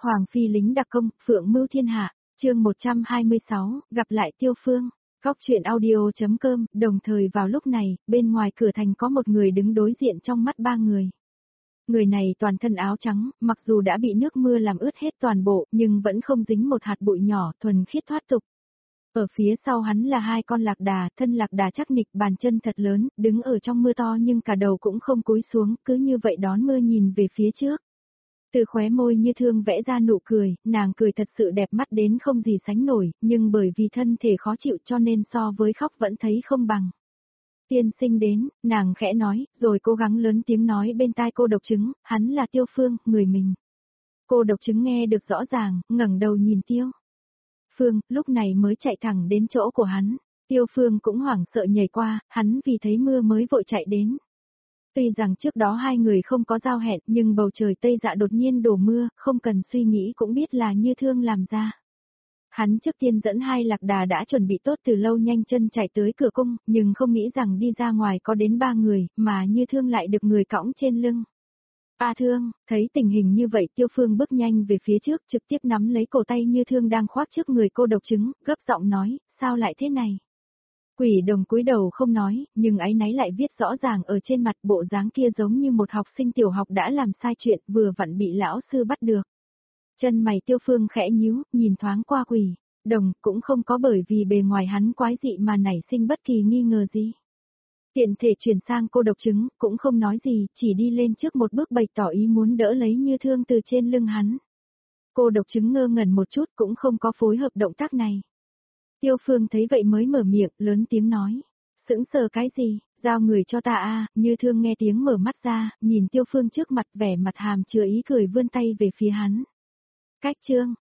Hoàng phi lính đặc công, phượng mưu thiên hạ, chương 126, gặp lại Tiêu Phương. Góc truyện audio.com, đồng thời vào lúc này, bên ngoài cửa thành có một người đứng đối diện trong mắt ba người. Người này toàn thân áo trắng, mặc dù đã bị nước mưa làm ướt hết toàn bộ, nhưng vẫn không dính một hạt bụi nhỏ, thuần khiết thoát tục. Ở phía sau hắn là hai con lạc đà, thân lạc đà chắc nịch, bàn chân thật lớn, đứng ở trong mưa to nhưng cả đầu cũng không cúi xuống, cứ như vậy đón mưa nhìn về phía trước. Từ khóe môi Như Thương vẽ ra nụ cười, nàng cười thật sự đẹp mắt đến không gì sánh nổi, nhưng bởi vì thân thể khó chịu cho nên so với khóc vẫn thấy không bằng. Tiên sinh đến, nàng khẽ nói, rồi cố gắng lớn tiếng nói bên tai cô độc chứng, hắn là Tiêu Phương, người mình. Cô độc chứng nghe được rõ ràng, ngẩng đầu nhìn Tiêu Phương, lúc này mới chạy thẳng đến chỗ của hắn. Tiêu Phương cũng hoảng sợ nhảy qua, hắn vì thấy mưa mới vội chạy đến. Tuy rằng trước đó hai người không có giao hẹn nhưng bầu trời Tây Dạ đột nhiên đổ mưa, không cần suy nghĩ cũng biết là Như Thương làm ra. Hắn trước tiên dẫn hai lạc đà đã chuẩn bị tốt từ lâu nhanh chân chạy tới cửa cung, nhưng không nghĩ rằng đi ra ngoài có đến ba người, mà Như Thương lại được người cõng trên lưng. A Thương, thấy tình hình như vậy Tiêu Phương bước nhanh về phía trước trực tiếp nắm lấy cổ tay Như Thương đang khoác trước người cô độc chứng, gấp giọng nói, sao lại thế này? Quỷ đồng cúi đầu không nói, nhưng áy náy lại viết rõ ràng ở trên mặt, bộ dáng kia giống như một học sinh tiểu học đã làm sai chuyện vừa vặn bị lão sư bắt được. Chân mày Tiêu Phương khẽ nhíu, nhìn thoáng qua quỷ đồng, cũng không có bởi vì bề ngoài hắn quái dị mà nảy sinh bất kỳ nghi ngờ gì. Tiện thể chuyển sang cô độc chứng, cũng không nói gì, chỉ đi lên trước một bước bày tỏ ý muốn đỡ lấy Như Thương từ trên lưng hắn. Cô độc chứng ngơ ngẩn một chút cũng không có phối hợp động tác này. Tiêu Phương thấy vậy mới mở miệng, lớn tiếng nói. Sững sờ cái gì, giao người cho ta a. Như Thương nghe tiếng mở mắt ra, nhìn Tiêu Phương trước mặt vẻ mặt hàm chứa ý cười vươn tay về phía hắn. Cách chương,